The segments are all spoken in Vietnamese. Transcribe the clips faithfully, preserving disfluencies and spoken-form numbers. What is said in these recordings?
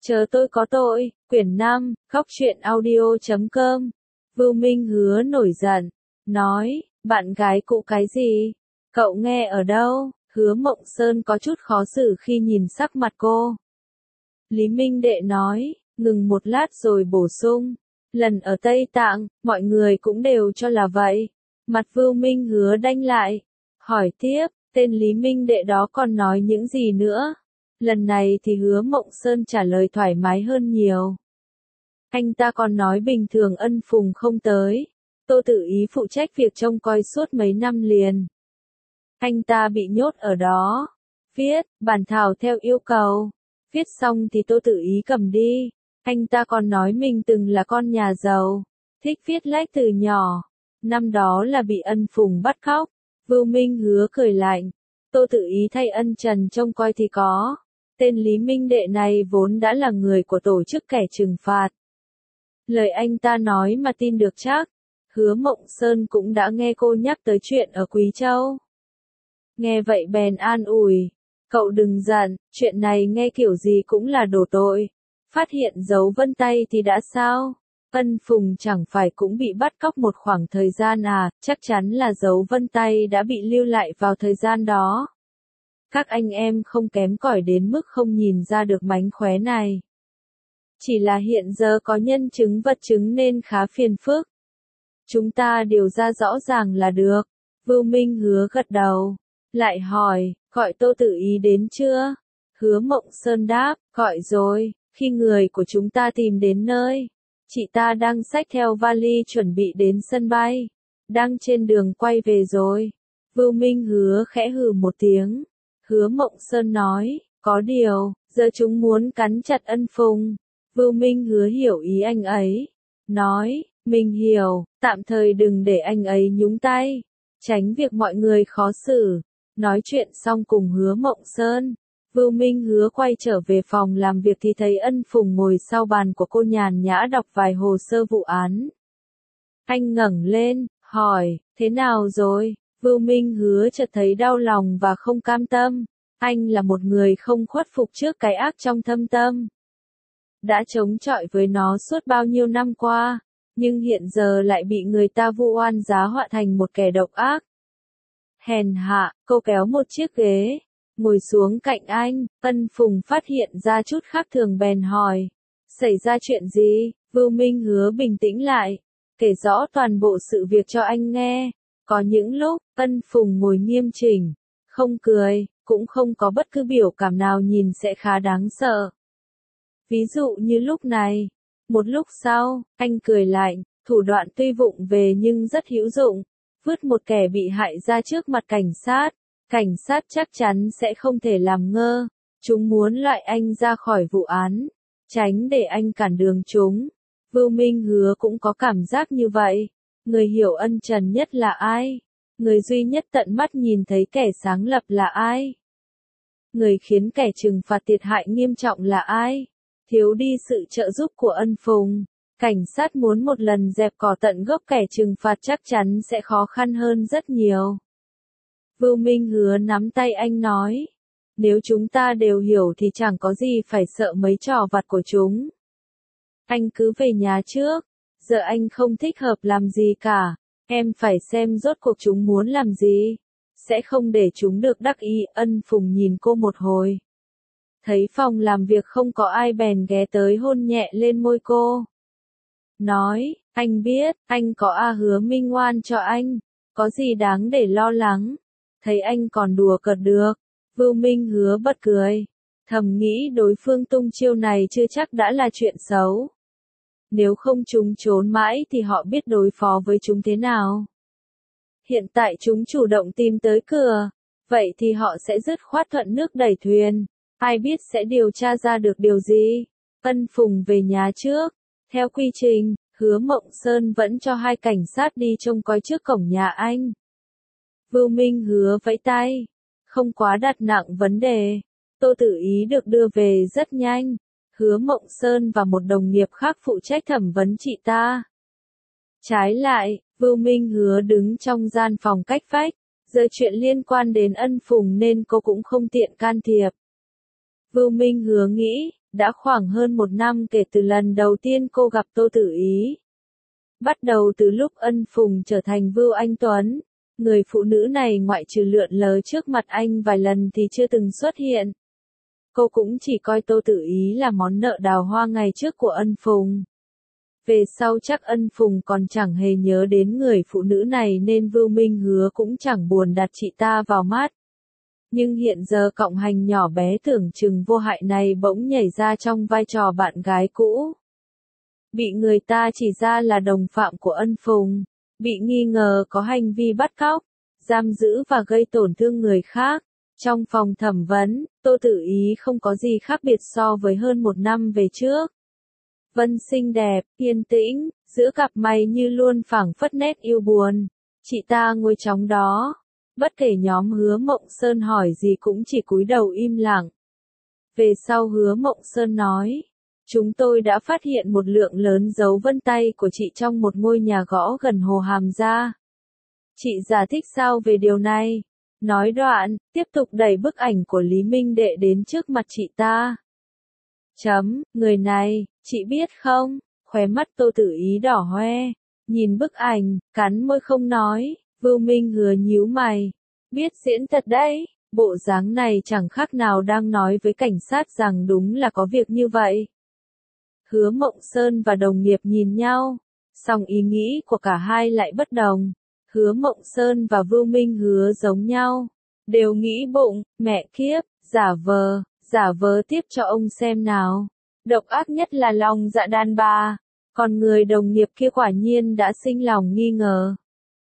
Chờ tôi có tội, quyển năm, khóc chuyện audio chấm com. Vưu Minh Hứa nổi giận, nói, bạn gái cũ cái gì? Cậu nghe ở đâu? Hứa Mộng Sơn có chút khó xử khi nhìn sắc mặt cô. Lý Minh Đệ nói, ngừng một lát rồi bổ sung. Lần ở Tây Tạng, mọi người cũng đều cho là vậy. Mặt Vưu Minh Hứa đanh lại. Hỏi tiếp, tên Lý Minh Đệ đó còn nói những gì nữa? Lần này thì Hứa Mộng Sơn trả lời thoải mái hơn nhiều. Anh ta còn nói bình thường Ân Phùng không tới. Tô Tự Ý phụ trách việc trông coi suốt mấy năm liền. Anh ta bị nhốt ở đó. Viết, bản thảo theo yêu cầu. Viết xong thì Tô Tự Ý cầm đi. Anh ta còn nói mình từng là con nhà giàu. Thích viết lách từ nhỏ. Năm đó là bị Ân Phùng bắt cóc. Vưu Minh Hứa cười lạnh. Tô Tự Ý thay Ân Trần trông coi thì có. Tên Lý Minh Đệ này vốn đã là người của tổ chức kẻ trừng phạt. Lời anh ta nói mà tin được chắc. Hứa Mộng Sơn cũng đã nghe cô nhắc tới chuyện ở Quý Châu. Nghe vậy bèn an ủi. Cậu đừng giận, chuyện này nghe kiểu gì cũng là đổ tội. Phát hiện dấu vân tay thì đã sao? Ân Phùng chẳng phải cũng bị bắt cóc một khoảng thời gian à, chắc chắn là dấu vân tay đã bị lưu lại vào thời gian đó. Các anh em không kém cỏi đến mức không nhìn ra được mánh khóe này. Chỉ là hiện giờ có nhân chứng vật chứng nên khá phiền phức. Chúng ta điều ra rõ ràng là được. Vưu Minh Hứa gật đầu. Lại hỏi, gọi Tô Tự Ý đến chưa? Hứa Mộng Sơn đáp, gọi rồi, khi người của chúng ta tìm đến nơi. Chị ta đang xách theo vali chuẩn bị đến sân bay. Đang trên đường quay về rồi. Vưu Minh Hứa khẽ hừ một tiếng. Hứa Mộng Sơn nói, có điều, giờ chúng muốn cắn chặt Ân Phùng. Vưu Minh Hứa hiểu ý anh ấy. Nói, mình hiểu, tạm thời đừng để anh ấy nhúng tay. Tránh việc mọi người khó xử. Nói chuyện xong cùng Hứa Mộng Sơn. Vưu Minh Hứa quay trở về phòng làm việc thì thấy Ân Phùng ngồi sau bàn của cô nhàn nhã đọc vài hồ sơ vụ án. Anh ngẩng lên, hỏi, thế nào rồi? Vưu Minh Hứa chợt thấy đau lòng và không cam tâm. Anh là một người không khuất phục trước cái ác trong thâm tâm. Đã chống chọi với nó suốt bao nhiêu năm qua, nhưng hiện giờ lại bị người ta vu oan giá họa thành một kẻ độc ác. Hèn hạ, cô kéo một chiếc ghế, ngồi xuống cạnh anh. Ân Phùng phát hiện ra chút khác thường bèn hỏi. Xảy ra chuyện gì? Vưu Minh Hứa bình tĩnh lại, kể rõ toàn bộ sự việc cho anh nghe. Có những lúc, Ân Phùng ngồi nghiêm chỉnh, không cười, cũng không có bất cứ biểu cảm nào nhìn sẽ khá đáng sợ. Ví dụ như lúc này. Một lúc sau, anh cười lạnh, thủ đoạn tuy vụng về nhưng rất hữu dụng. Vứt một kẻ bị hại ra trước mặt cảnh sát. Cảnh sát chắc chắn sẽ không thể làm ngơ. Chúng muốn loại anh ra khỏi vụ án. Tránh để anh cản đường chúng. Vưu Minh Hứa cũng có cảm giác như vậy. Người hiểu Ân Trần nhất là ai? Người duy nhất tận mắt nhìn thấy kẻ sáng lập là ai? Người khiến kẻ trừng phạt thiệt hại nghiêm trọng là ai? Thiếu đi sự trợ giúp của Ân Phùng. Cảnh sát muốn một lần dẹp cỏ tận gốc kẻ trừng phạt chắc chắn sẽ khó khăn hơn rất nhiều. Vưu Minh Hứa nắm tay anh nói. Nếu chúng ta đều hiểu thì chẳng có gì phải sợ mấy trò vặt của chúng. Anh cứ về nhà trước. Giờ anh không thích hợp làm gì cả. Em phải xem rốt cuộc chúng muốn làm gì. Sẽ không để chúng được đắc ý. Ân Phùng nhìn cô một hồi. Thấy phòng làm việc không có ai bèn ghé tới hôn nhẹ lên môi cô. Nói, anh biết, anh có A Hứa minh oan cho anh. Có gì đáng để lo lắng. Thấy anh còn đùa cợt được. Vưu Minh Hứa bật cười. Thầm nghĩ đối phương tung chiêu này chưa chắc đã là chuyện xấu. Nếu không chúng trốn mãi thì họ biết đối phó với chúng thế nào. Hiện tại chúng chủ động tìm tới cửa. Vậy thì họ sẽ dứt khoát thuận nước đẩy thuyền. Ai biết sẽ điều tra ra được điều gì. Ân Phùng về nhà trước. Theo quy trình, Hứa Mộng Sơn vẫn cho hai cảnh sát đi trông coi trước cổng nhà anh. Vưu Minh Hứa vẫy tay. Không quá đặt nặng vấn đề. Tô Tự Ý được đưa về rất nhanh. Hứa Mộng Sơn và một đồng nghiệp khác phụ trách thẩm vấn chị ta. Trái lại, Vưu Minh Hứa đứng trong gian phòng cách vách. Giờ chuyện liên quan đến Ân Phùng nên cô cũng không tiện can thiệp. Vưu Minh Hứa nghĩ, Đã khoảng hơn một năm kể từ lần đầu tiên cô gặp Tô Tử Ý. Bắt đầu từ lúc Ân Phùng trở thành Vưu Anh Tuấn, người phụ nữ này ngoại trừ lượn lờ trước mặt anh vài lần thì chưa từng xuất hiện. Cô cũng chỉ coi Tô Tử Ý là món nợ đào hoa ngày trước của Ân Phùng. Về sau chắc Ân Phùng còn chẳng hề nhớ đến người phụ nữ này nên Vưu Minh Hứa cũng chẳng buồn đặt chị ta vào mắt. Nhưng hiện giờ cộng hành nhỏ bé tưởng chừng vô hại này bỗng nhảy ra trong vai trò bạn gái cũ. Bị người ta chỉ ra là đồng phạm của Ân Phùng, bị nghi ngờ có hành vi bắt cóc, giam giữ và gây tổn thương người khác. Trong phòng thẩm vấn, Tô Tử Ý không có gì khác biệt so với hơn một năm về trước. Vân xinh đẹp, yên tĩnh, giữa cặp mày như luôn phảng phất nét yêu buồn. Chị ta ngồi trong đó. Bất kể nhóm Hứa Mộng Sơn hỏi gì cũng chỉ cúi đầu im lặng. Về sau Hứa Mộng Sơn nói, chúng tôi đã phát hiện một lượng lớn dấu vân tay của chị trong một ngôi nhà gõ gần Hồ Hàm Gia. Chị giải thích sao về điều này? Nói đoạn, tiếp tục đẩy bức ảnh của Lý Minh Đệ đến trước mặt chị ta. Chấm, người này, chị biết không? Khóe mắt Tô Tử Ý đỏ hoe, nhìn bức ảnh, cắn môi không nói. Vưu Minh Hứa nhíu mày, biết diễn thật đấy, bộ dáng này chẳng khác nào đang nói với cảnh sát rằng đúng là có việc như vậy. Hứa Mộng Sơn và đồng nghiệp nhìn nhau, song ý nghĩ của cả hai lại bất đồng. Hứa Mộng Sơn và Vưu Minh Hứa giống nhau, đều nghĩ bụng, mẹ kiếp, giả vờ, giả vờ tiếp cho ông xem nào. Độc ác nhất là lòng dạ đàn bà, còn người đồng nghiệp kia quả nhiên đã sinh lòng nghi ngờ.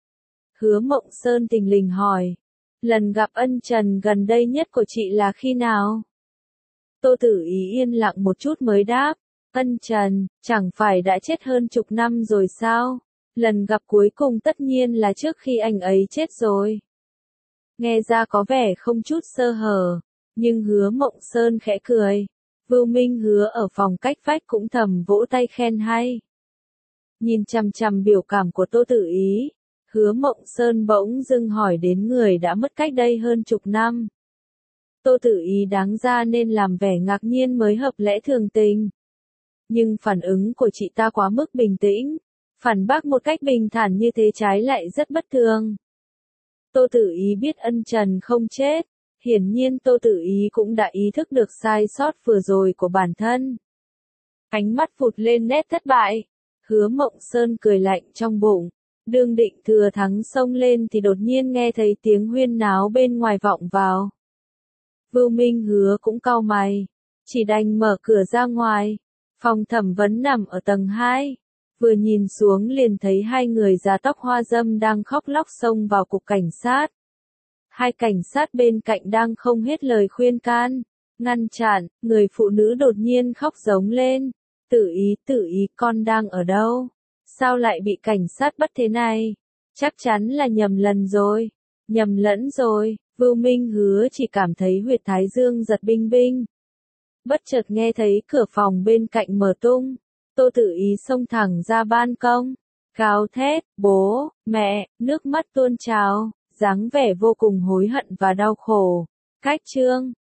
Hứa Mộng Sơn tình lình hỏi, lần gặp Ân Trần gần đây nhất của chị là khi nào? Tô Tử Ý yên lặng một chút mới đáp, Ân Trần, chẳng phải đã chết hơn chục năm rồi sao? Lần gặp cuối cùng tất nhiên là trước khi anh ấy chết rồi. Nghe ra có vẻ không chút sơ hở, nhưng Hứa Mộng Sơn khẽ cười. Vưu Minh Hứa ở phòng cách vách cũng thầm vỗ tay khen hay. Nhìn chằm chằm biểu cảm của Tô Tử Ý, Hứa Mộng Sơn bỗng dưng hỏi đến người đã mất cách đây hơn chục năm. Tô Tử Ý đáng ra nên làm vẻ ngạc nhiên mới hợp lẽ thường tình. Nhưng phản ứng của chị ta quá mức bình tĩnh, phản bác một cách bình thản như thế trái lại rất bất thường. Tô Tử Ý biết Ân Trần không chết, hiển nhiên Tô Tử Ý cũng đã ý thức được sai sót vừa rồi của bản thân. Ánh mắt vụt lên nét thất bại, Hứa Mộng Sơn cười lạnh trong bụng. Đương định thừa thắng xông lên thì đột nhiên nghe thấy tiếng huyên náo bên ngoài vọng vào. Vưu Minh Hứa cũng cau mày, chỉ đành mở cửa ra ngoài. Phòng thẩm vấn nằm ở tầng hai. Vừa nhìn xuống liền thấy hai người già tóc hoa dâm đang khóc lóc xông vào cục cảnh sát. Hai cảnh sát bên cạnh đang không hết lời khuyên can, ngăn chặn, người phụ nữ đột nhiên khóc giống lên. Tử Ý, Tử Ý, con đang ở đâu? Sao lại bị cảnh sát bắt thế này? Chắc chắn là nhầm lần rồi. Nhầm lẫn rồi, Vưu Minh Hứa chỉ cảm thấy huyệt thái dương giật binh binh. Bất chợt nghe thấy cửa phòng bên cạnh mở tung. Tô Tử Ý xông thẳng ra ban công. Gào thét, bố, mẹ, nước mắt tuôn trào, dáng vẻ vô cùng hối hận và đau khổ. Cách chương